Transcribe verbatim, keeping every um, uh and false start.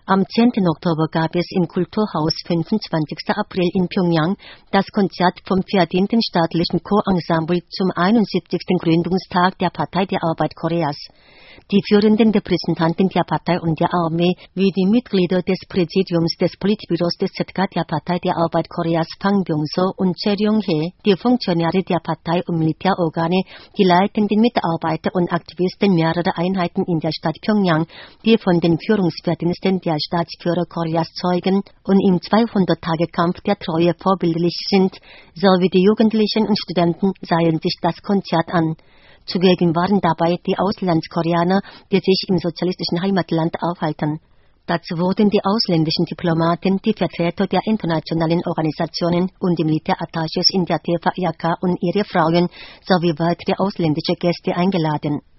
Am zehnten Oktober gab es im Kulturhaus fünfundzwanzigsten April in Pjöngjang das Konzert vom verdienten staatlichen Chorensemble zum einundsiebzigsten Gründungstag der Partei der Arbeit Koreas. Die führenden Repräsentanten der Partei und der Armee, wie die Mitglieder des Präsidiums des Politbüros des Z K der Partei der Arbeit Koreas Kang Byung-so und Choi Ryong-hae, die Funktionäre der Partei und Militärorgane, die leitenden Mitarbeiter und Aktivisten mehrerer Einheiten in der Stadt Pjöngjang, die von den Führungsverdiensten der Staatsführer Koreas zeugen und im zweihundert-Tage-Kampf der Treue vorbildlich sind, sowie die Jugendlichen und Studenten sahen sich das Konzert an. Zugegen waren dabei die Auslandskoreaner, die sich im sozialistischen Heimatland aufhalten. Dazu wurden die ausländischen Diplomaten, die Vertreter der internationalen Organisationen und die Militärattachés in der T V R K und ihre Frauen sowie weitere ausländische Gäste eingeladen.